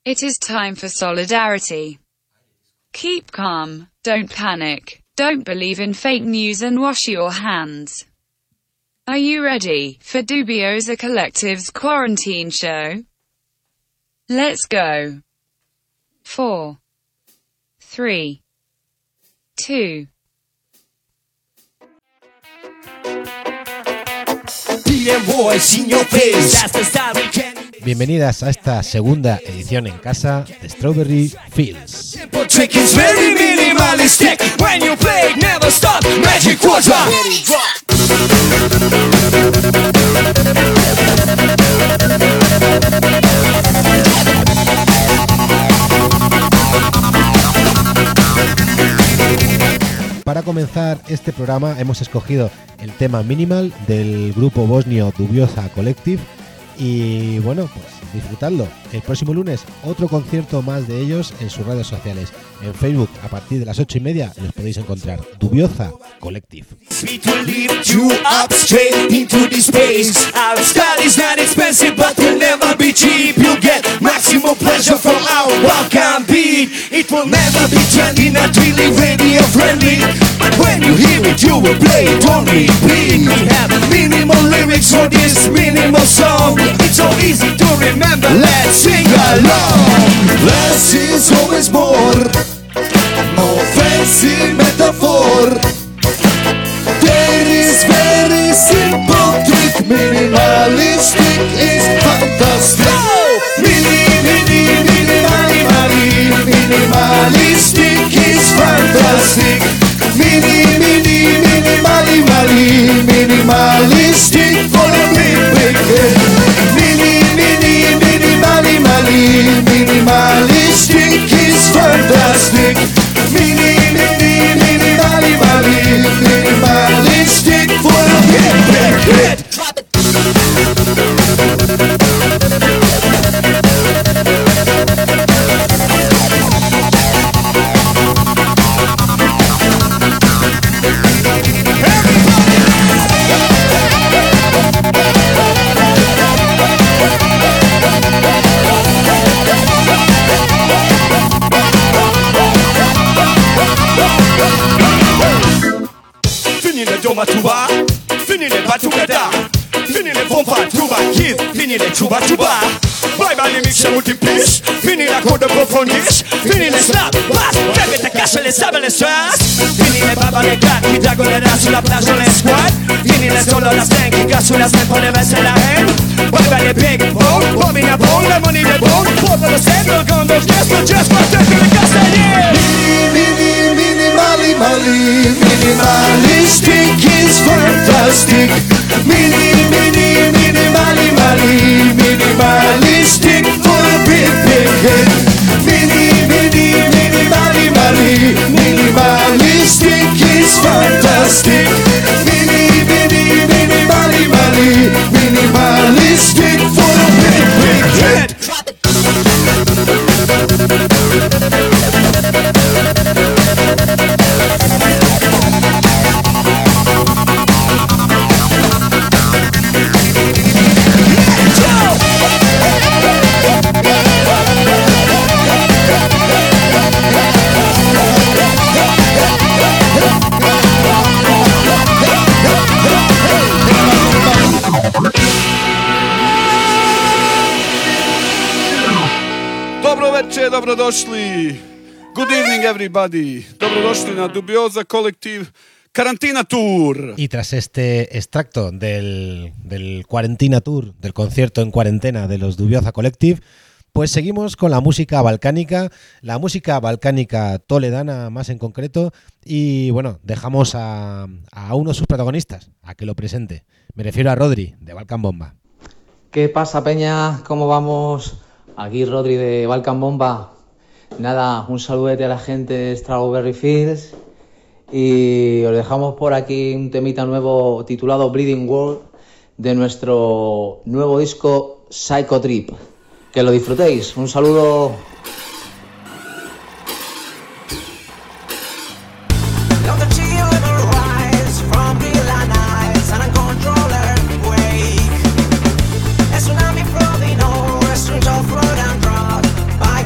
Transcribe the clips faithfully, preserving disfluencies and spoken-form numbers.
It is time for solidarity. Keep calm, don't panic, don't believe in fake news and wash your hands. Are you ready for Dubioza Collective's quarantine show? Let's go. Four, three, two. Bienvenidas a esta segunda edición en casa de Strawberry Fields. Para comenzar este programa hemos escogido el tema Minimal del grupo bosnio Dubioza Collective y bueno, pues disfrutadlo. El próximo lunes otro concierto más de ellos en sus redes sociales. En Facebook a partir de las ocho y media los podéis encontrar. Dubioza Collective. Maximum pleasure from our Balkan beat. It will never be trendy, not really radio friendly. But when you hear it, you will play it on repeat. We have minimal lyrics for this minimal song. It's so easy to remember, let's sing along. Less is always more, no fancy metaphor. There is very simple trick, minimalistic is fantastic. Minimalistic is fantastic. Mini, mini, minimali, mali. Minimalistic for a big, big hit. Mini, mini, minimali, mali. Minimalistic is fantastic. Mini, mini, minimali, mali. Minimalistic for a big, big hit. Drop it. Doma tuba, fini le batucada, fini le pompa tuba, kid, fini le chuba chuba. Bye bye le mixa multiplis, fini la coda profondis, fini le slap, bass, bebe te casa le sabe le strass. Fini le baba le gat, mi dagonerà sulla plage le squad. Fini le solo la stanchica sulla stampa le veste la hand. Bye bye le big bone, bobina bone, le money le bone. Porto lo sempre con dos gesto, just for te le castagne. Mini, mini, mali, mali, minimalistic is fantastic. Mini, mini, minimali, mali, minimalistic for a big, big hit. Mini, mini, minimali, mali, minimalistic is fantastic. Mini, mini, minimali, mali, minimalistic for a big, big hit. Drop it. Dobro večer, dobrodošli. Good evening everybody. Dobrodošli na Dubioza Collective Quarantina Tour. Y tras este extracto del, del Quarantina Tour, del concierto en cuarentena de los Dubioza Collective, pues seguimos con la música balcánica, la música balcánica toledana más en concreto, y bueno, dejamos a, a uno de sus protagonistas a que lo presente. Me refiero a Rodri, de Balkan Bomba. ¿Qué pasa, peña? ¿Cómo vamos? Aquí Rodri de Balkan Bomba. Nada, un saludete a la gente de Strawberry Fields y os dejamos por aquí un temita nuevo titulado Bleeding World de nuestro nuevo disco Psycho Trip. Que lo disfrutéis. Un saludo. By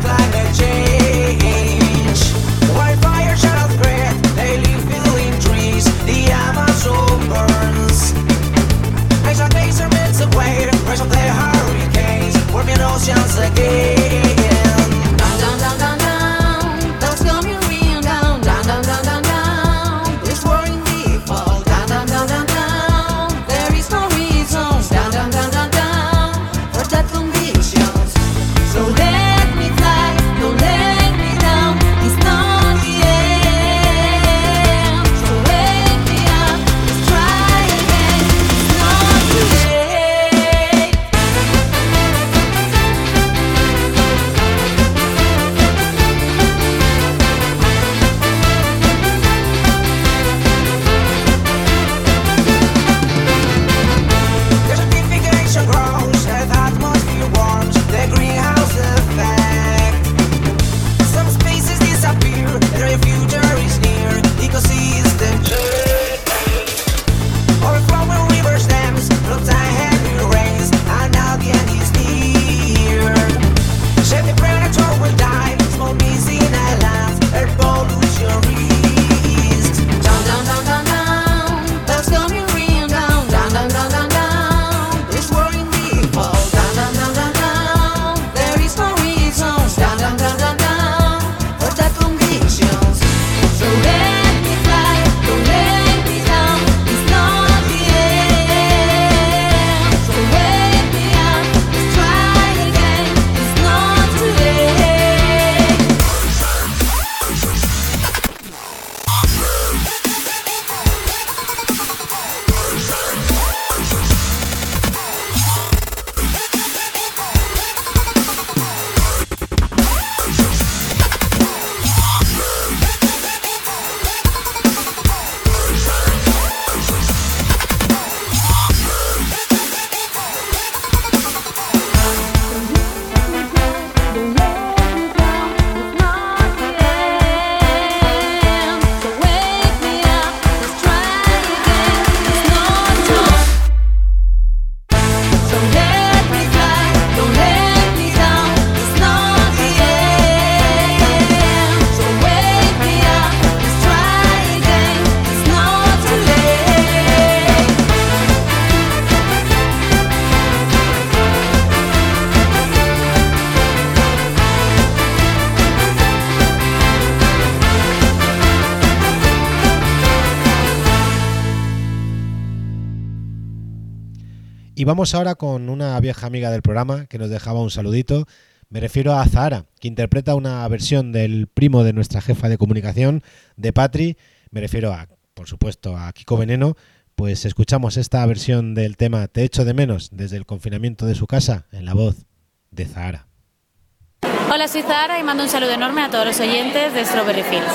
Y vamos ahora con una vieja amiga del programa que nos dejaba un saludito. Me refiero a Zahara, que interpreta una versión del primo de nuestra jefa de comunicación, de Patri. Me refiero a, por supuesto, a Kiko Veneno. Pues escuchamos esta versión del tema Te echo de menos desde el confinamiento de su casa en la voz de Zahara. Hola, soy Zahara y mando un saludo enorme a todos los oyentes de Strawberry Fields.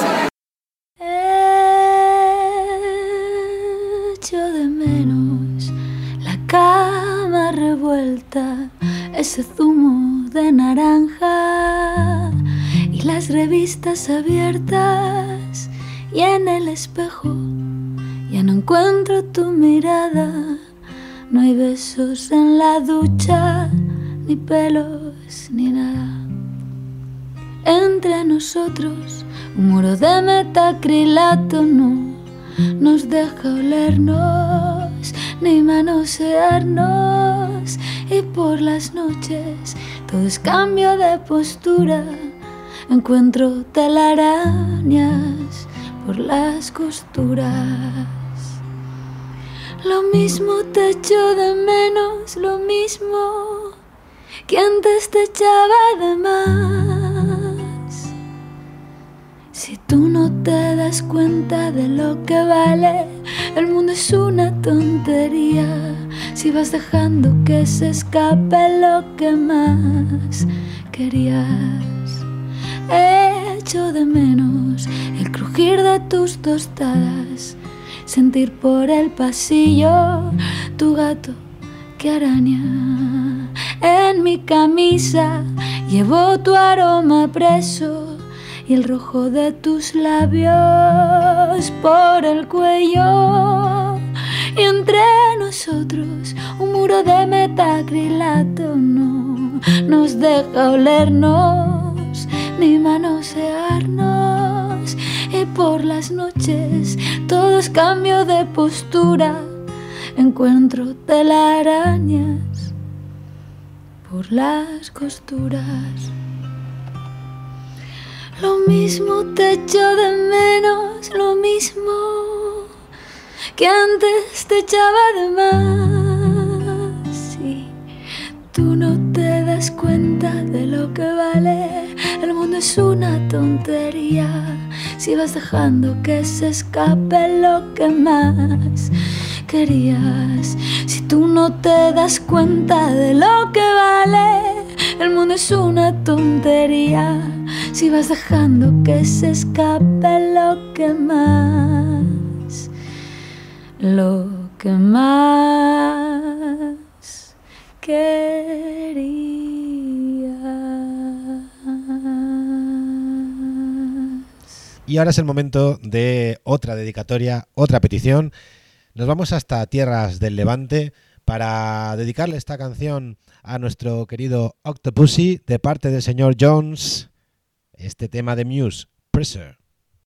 Echo de menos la cama revuelta, ese zumo de naranja y las revistas abiertas, y en el espejo ya no encuentro tu mirada. No hay besos en la ducha, ni pelos, ni nada. Entre nosotros un muro de metacrilato no nos deja olernos ni manosearnos, y por las noches todo es cambio de postura. Encuentro telarañas por las costuras. Lo mismo te echo de menos, lo mismo que antes te echaba de más. Si tú no te das cuenta de lo que vale, el mundo es una tontería. Si vas dejando que se escape lo que más querías. Echo de menos el crujir de tus tostadas, sentir por el pasillo tu gato que araña. En mi camisa llevo tu aroma preso y el rojo de tus labios por el cuello. Y entre nosotros un muro de metacrilato no nos deja olernos ni manosearnos. Y por las noches todo es cambio de postura. Encuentro telarañas por las costuras. Lo mismo te echo de menos, lo mismo que antes te echaba de más. Si tú no te das cuenta de lo que vale, el mundo es una tontería. Si vas dejando que se escape lo que más querías. Si tú no te das cuenta de lo que vale, el mundo es una tontería. Si vas dejando que se escape lo que más, lo que más querías. Y ahora es el momento de otra dedicatoria, otra petición. Nos vamos hasta tierras del Levante para dedicarle esta canción a nuestro querido Octopussy de parte del señor Jones. Este tema de Muse, Pressure.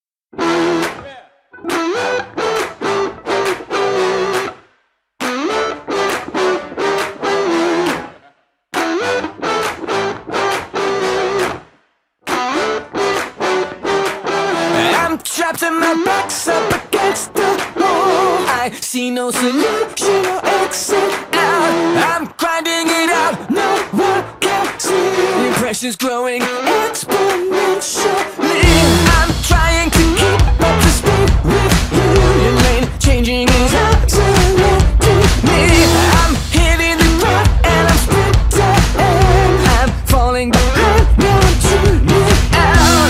I'm trapped and my back's up against the wall. I see no solution or exit out. I'm grinding it out, no one can see. The pressure's growing exponentially. I'm trying to keep up the speed with you. Your lane changing is accelerating me. I'm hitting the ground and I'm sprinting. I'm falling behind, now I'm tuning out.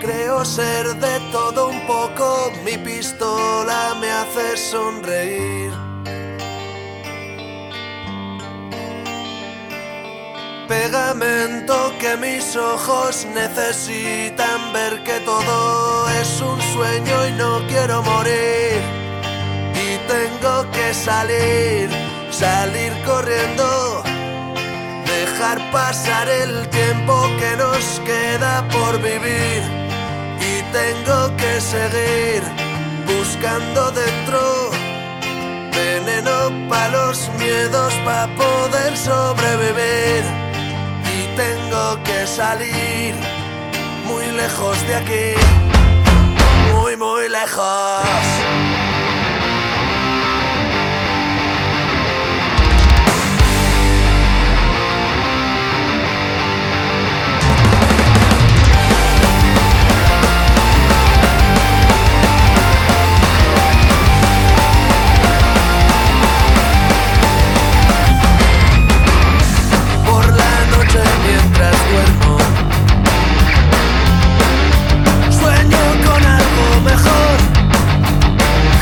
Creo ser de todo un poco, mi pistola me hace sonreír. Pegamento que mis ojos necesitan ver que todo es un sueño y no quiero morir. Y tengo que salir, salir corriendo, dejar pasar el tiempo que nos queda por vivir. Y tengo que seguir buscando dentro veneno pa' los miedos pa' poder sobrevivir. Y tengo que salir muy lejos de aquí, muy muy lejos. Mientras duermo, sueño con algo mejor.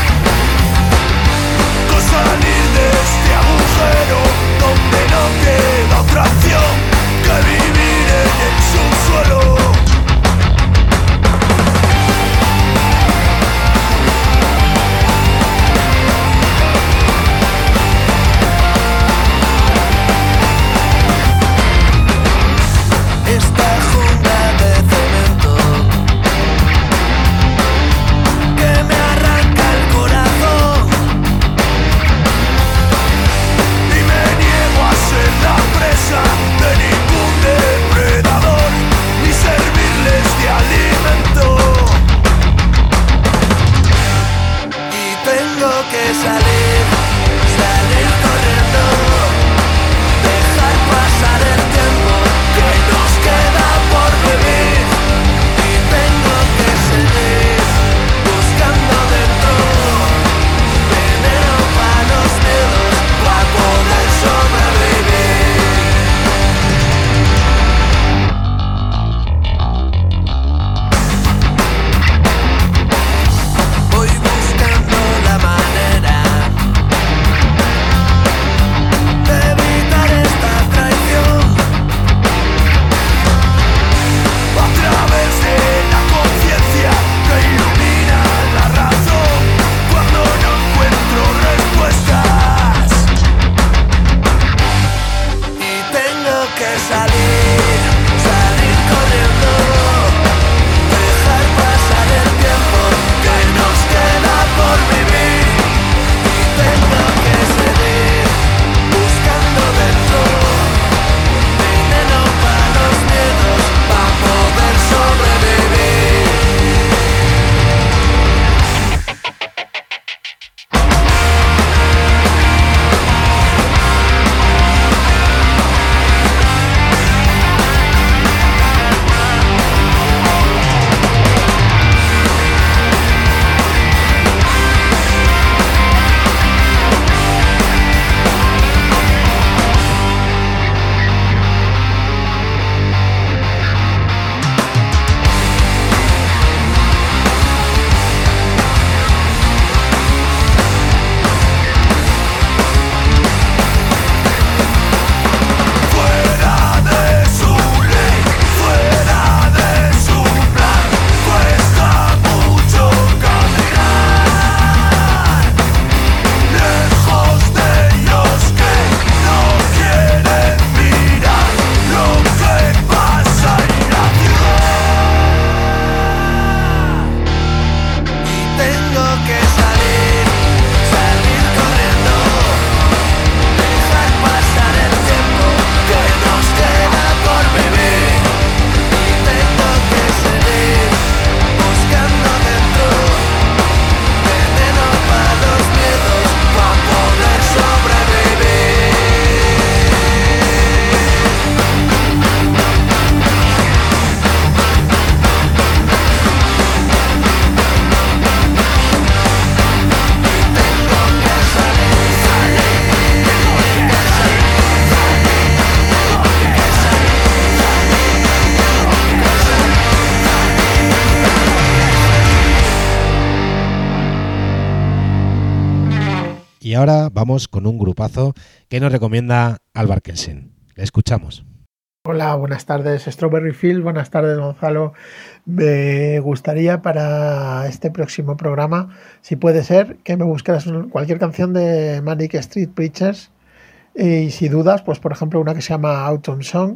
Y ahora vamos con un grupazo que nos recomienda Álvar Kelsen. Le escuchamos. Hola, buenas tardes Strawberry Fields, buenas tardes Gonzalo. Me gustaría para este próximo programa, si puede ser, que me buscaras cualquier canción de Manic Street Preachers y si dudas, pues por ejemplo una que se llama Autumn Song.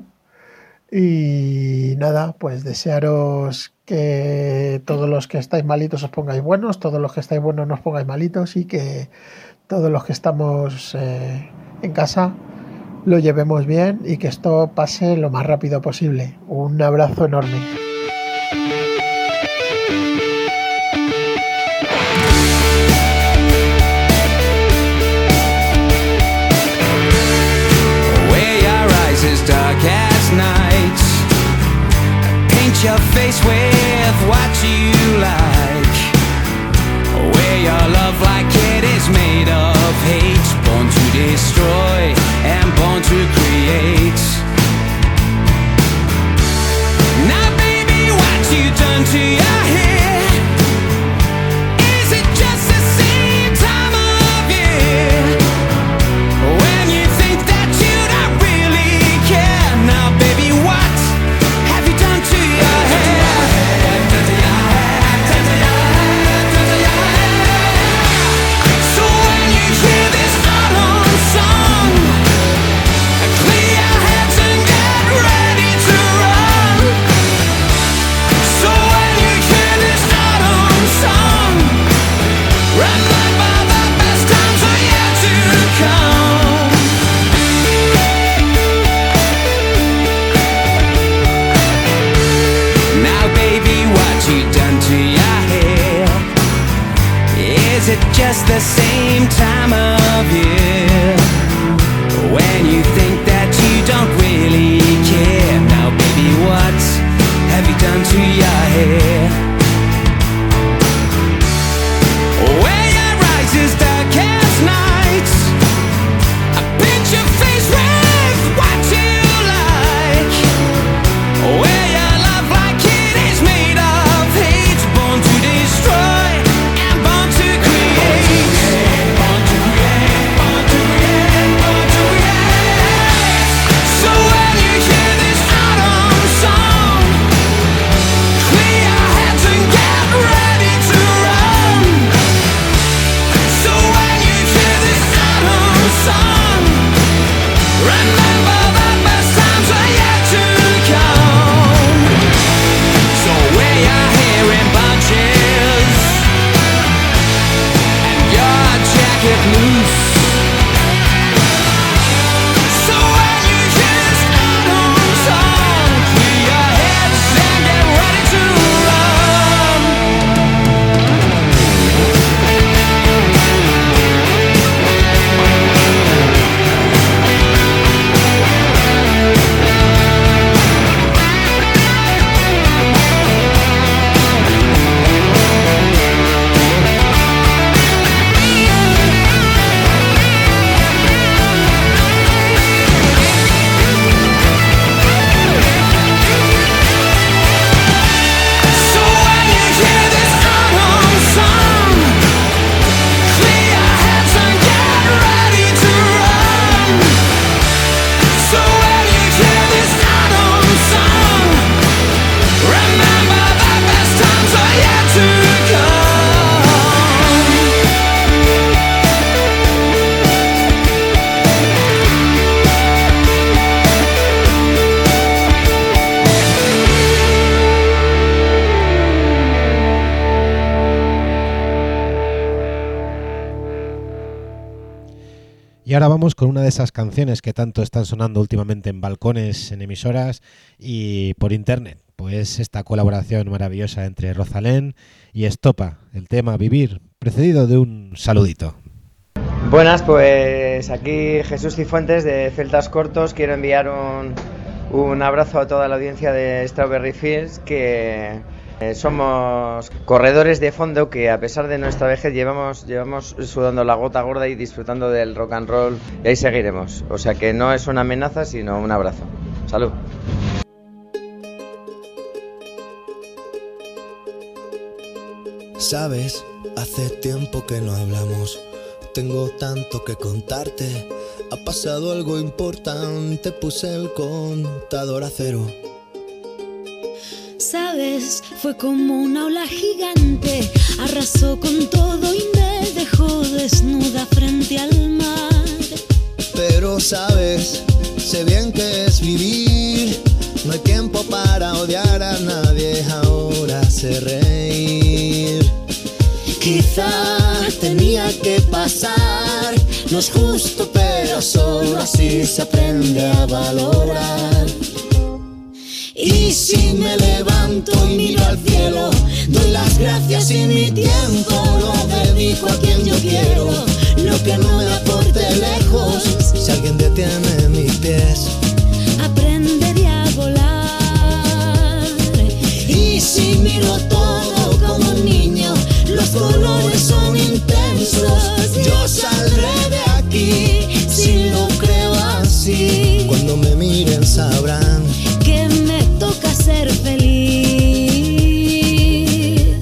Y nada, pues desearos que todos los que estáis malitos os pongáis buenos, todos los que estáis buenos no os pongáis malitos y que todos los que estamos eh, en casa lo llevemos bien y que esto pase lo más rápido posible. Un abrazo enorme. Your face with what you like. Wear your love like it is made of hate. Born to destroy and born to create. Now baby, what you done to your hair? Is it just the same time of year? When you think that you don't really care. Now baby, what have you done to your just the same time of year when you think that you don't really care. Now baby, what have you done to your hair? Where your eyes is dark as night, I paint your face with what you like. Where your love like it is made of hate, born to destroy and born to Y ahora vamos con una de esas canciones que tanto están sonando últimamente en balcones, en emisoras y por internet. Pues esta colaboración maravillosa entre Rosalén y Estopa, el tema Vivir, precedido de un saludito. Buenas, pues aquí Jesús Cifuentes de Celtas Cortos. Quiero enviar un, un abrazo a toda la audiencia de Strawberry Fields, que eh, somos corredores de fondo que a pesar de nuestra vejez llevamos, llevamos sudando la gota gorda y disfrutando del rock and roll, y ahí seguiremos. O sea que no es una amenaza, sino un abrazo. Salud. Sabes, hace tiempo que no hablamos. Tengo tanto que contarte. Ha pasado algo importante. Puse el contador a cero. Sabes, fue como una ola gigante. Arrasó con todo y me dejó desnuda frente al mar. Pero sabes, sé bien que es vivir. No hay tiempo para odiar a nadie. Ahora sé reír. Quizá tenía que pasar. No es justo, pero solo así se aprende a valorar. Y si me levanto y miro al cielo, doy las gracias y mi tiempo lo dedico a quien yo quiero. Lo que no me aporte lejos, si alguien detiene mis pies, aprenderé a volar. Y si miro todo como un niño, los colores son intensos. Yo saldré de aquí si lo creo así. Cuando me miren sabrán que me toca ser feliz.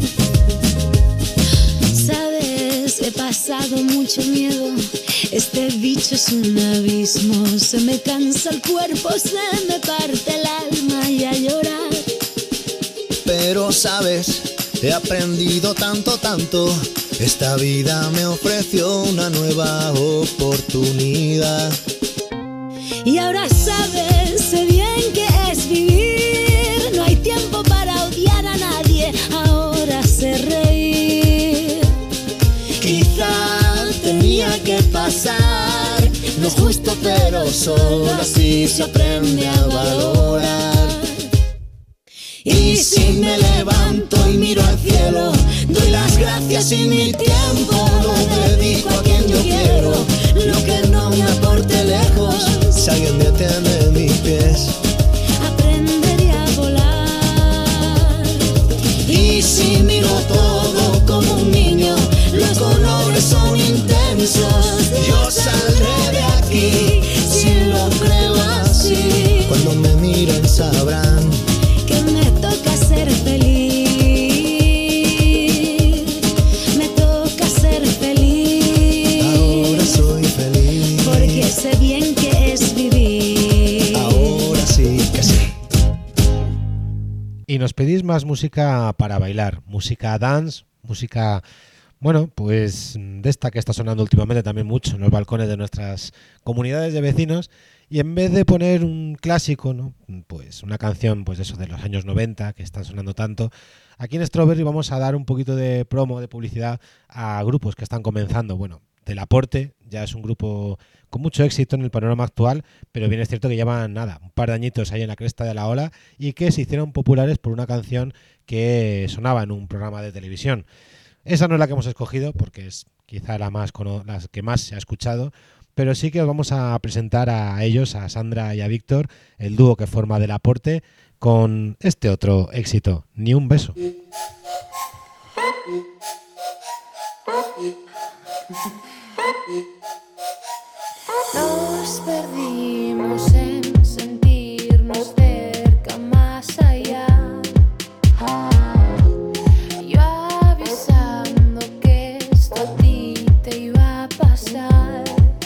Sabes, he pasado mucho miedo. Este bicho es un abismo. Se me cansa el cuerpo, se me parte el alma y a llorar. Pero sabes, he aprendido tanto, tanto. Esta vida me ofreció una nueva oportunidad. Y ahora sabes, sé bien que es vivir. No hay tiempo para odiar a nadie. Ahora sé reír. Quizá tenía que pasar. No es justo, pero solo así se aprende a valorar. Y si me levanto y miro al cielo, doy las gracias y mi tiempo lo dedico a quien yo quiero. Lo que no me aporte lejos, si alguien detiene mis pies, aprenderé a volar. Y si miro todo como un niño, los colores son intensos. Yo saldré de aquí si lo creo así. Cuando me miren sabrán que me toca ser feliz. Me toca ser feliz. Ahora soy feliz. Porque sé bien que es vivir. Ahora sí que sí. Y nos pedís más música para bailar, música dance, música, bueno, pues de esta que está sonando últimamente también mucho en los balcones de nuestras comunidades de vecinos. Y en vez de poner un clásico, ¿no?, pues una canción, pues eso de los años noventa que están sonando tanto, aquí en Strawberry vamos a dar un poquito de promo, de publicidad a grupos que están comenzando. Bueno, Del Aporte ya es un grupo con mucho éxito en el panorama actual, pero bien es cierto que llevan nada, un par de añitos ahí en la cresta de la ola y que se hicieron populares por una canción que sonaba en un programa de televisión. Esa no es la que hemos escogido porque es quizá la más la que más se ha escuchado, pero sí que os vamos a presentar a ellos, a Sandra y a Víctor, el dúo que forma Del Aporte, con este otro éxito, Ni un beso. Nos perdimos en sentirnos cerca, más allá. Yo avisando que esto a ti te iba a pasar.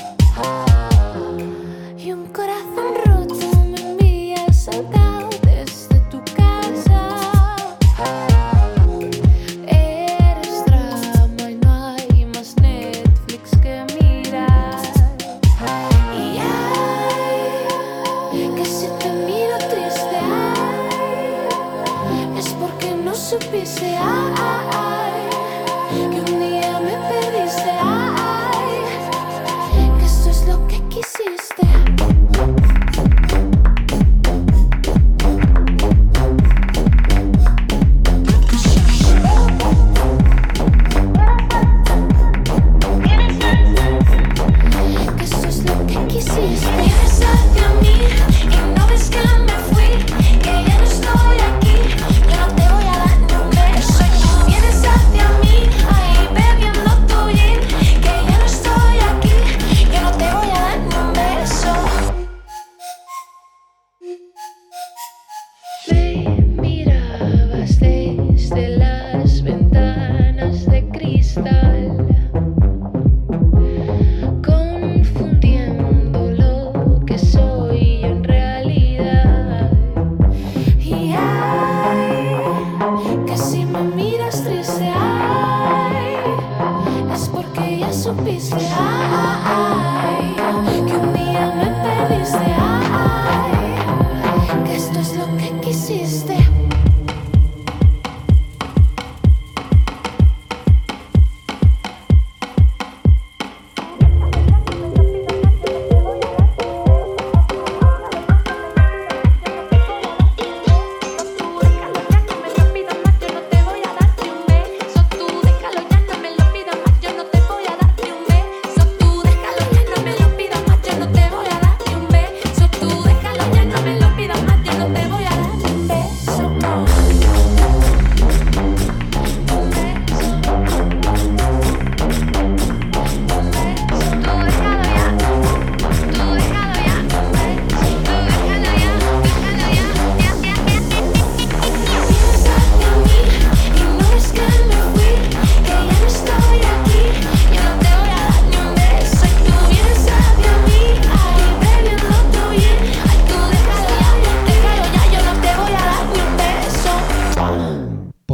Y un corazón roto me envía saltado desde tu casa. Eres drama y no hay más Netflix que mirar. Y ay, que si te miro triste, ay, es porque no supiste, ay, que un día me perdiste, ay, que esto es lo que quisiste. Que esto es lo que quisiste. Vienes hacia mí y no ves que me fui, que ya no estoy aquí, que no te voy a dar ni un beso. Y tú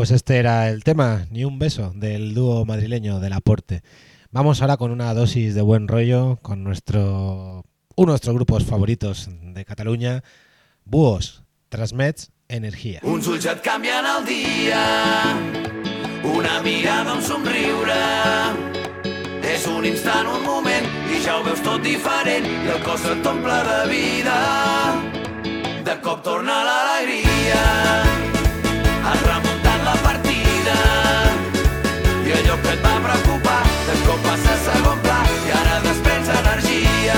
pues este era el tema, Ni un beso, del dúo madrileño del Aporte. Vamos ahora con una dosis de buen rollo con nuestro uno de nuestros grupos favoritos de Cataluña, Búhos, Transmets Energia. Uns ulls et canvien el dia, una mirada, un somriure. És un instant, un moment, i ja ho veus tot diferent, i el cos et t'omple de vida. De cop torna l'alegria, has remuntat la partida, i allò que et va preocupar, de cop passa a segon pla, i ara desprens energia.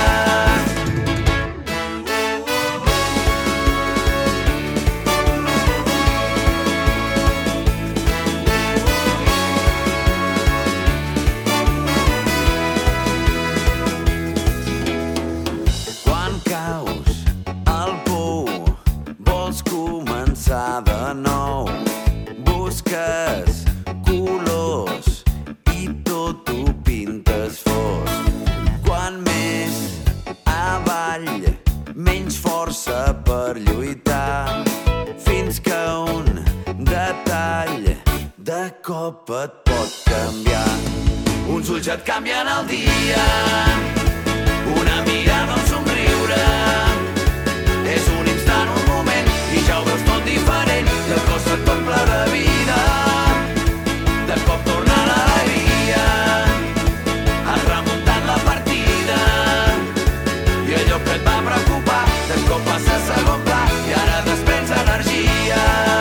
De nou busques colors i tot ho pintes fosc. Quan més avall, menys força per lluitar, fins que un detall de cop et pot canviar. Uns ulls et canvien el dia, una mirada, un somriure. És un instant, un moment, i ja ho veus tot diferent, i el cos et t'omple de vida. De cop torna l'alegria, has remuntat la partida, i allò que et va preocupar, de cop passa a segon pla, i ara desprens energia.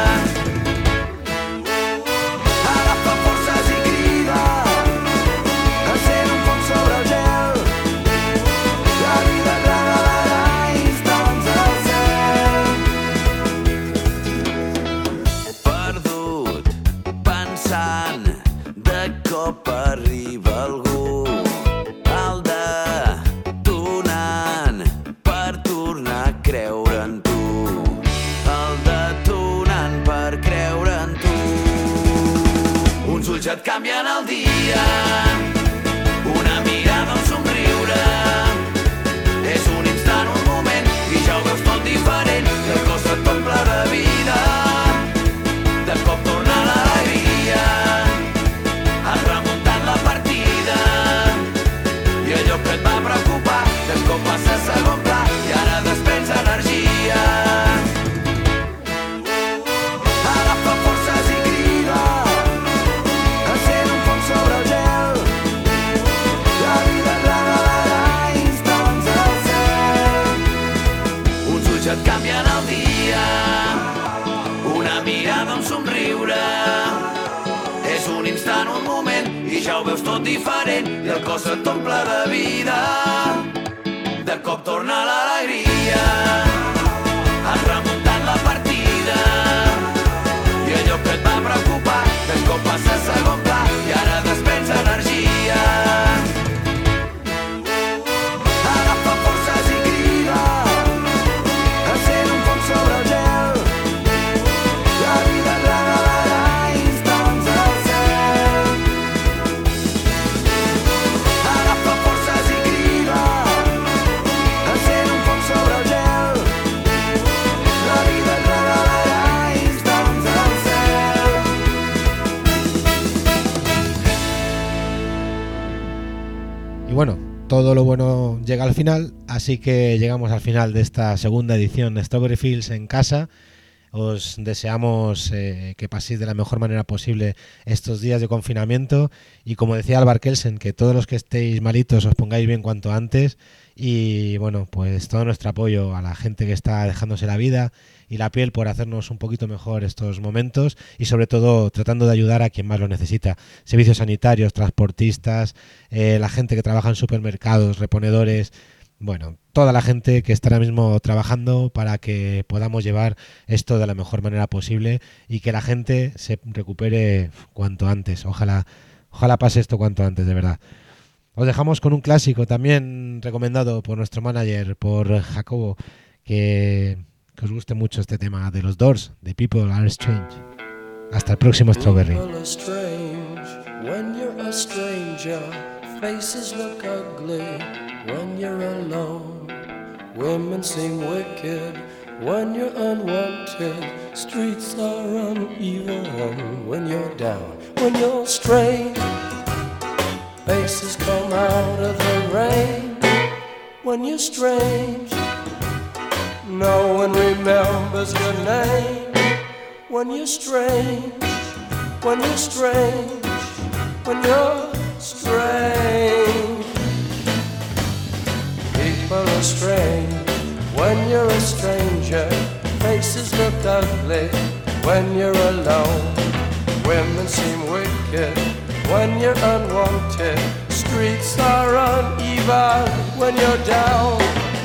Agafa forces i crida, encén un foc sobre el gel, la vida et regalarà instants al cel. Perdut, pensant, de cop arriba algú, el detonant per tornar a creure en tu, el detonant per creure en tu. Uns ulls et canvien el dia, una mirada, un somriure. És un instant, un moment, i ja ho veus tot diferent, i el cos et t'omple de vida. De cop torna l'alegria, has remuntat la partida, i allò que et va preocupar, de cop passa a segon pla, i ara desprens energia. Agafa forces i crida, encén un foc sobre el gel, la vida et regalarà instants al cel. Uns ulls et canvien el dia, una mirada, un somriure. És un instant, un moment, i ja ho veus tot diferent, i el cos et t'omple de vida. De cop torna l'alegria, has remuntat la partida, i allò que et va preocupar, de cop passa a segon pla, i ara desprens energia. Agafa forces i crida, encén un foc sobre el gel, la vida et regalarà instants al cel. Agafa forces i crida, encén un foc sobre el gel, la vida et regalarà instants al cel. Y bueno, todo lo bueno llega al final, así que llegamos al final de esta segunda edición de Strawberry Fields en casa. Os deseamos eh, que paséis de la mejor manera posible estos días de confinamiento, y como decía Alvar Kelsen, que todos los que estéis malitos os pongáis bien cuanto antes, y bueno, pues todo nuestro apoyo a la gente que está dejándose la vida y la piel por hacernos un poquito mejor estos momentos, y sobre todo tratando de ayudar a quien más lo necesita. Servicios sanitarios, transportistas, eh, la gente que trabaja en supermercados, reponedores, bueno, toda la gente que está ahora mismo trabajando para que podamos llevar esto de la mejor manera posible y que la gente se recupere cuanto antes. Ojalá, ojalá pase esto cuanto antes, de verdad. Os dejamos con un clásico también recomendado por nuestro manager, por Jacobo, que, que os guste mucho este tema de los Doors, The People Are Strange. Hasta el próximo Strawberry. People are strange when you're a stranger. Faces look ugly when you're alone. Women seem wicked when you're unwanted. Streets are uneven when you're down, when you're strange. Faces come out of the rain when you're strange. No one remembers your name when you're strange, when you're strange, when you're strange. People are strange when you're a stranger. Faces look ugly when you're alone. Women seem wicked when you're unwanted. Streets are uneven when you're down.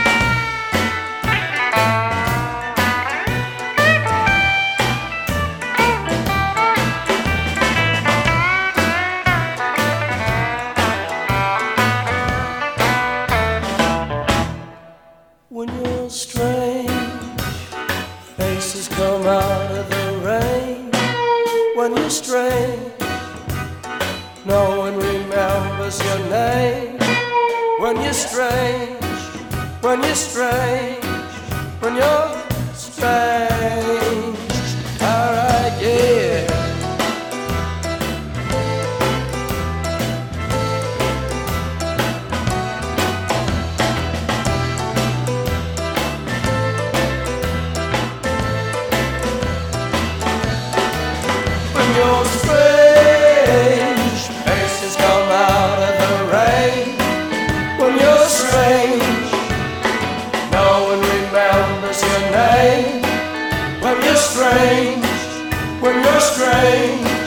When you're strange, faces come out of the rain. When you're strange, no one remembers your name. When you're strange, when you're strange, when you're strange. Alright, yeah. When you're strange, faces come out of the rain. When you're strange, no one remembers your name. When you're strange, when you're strange.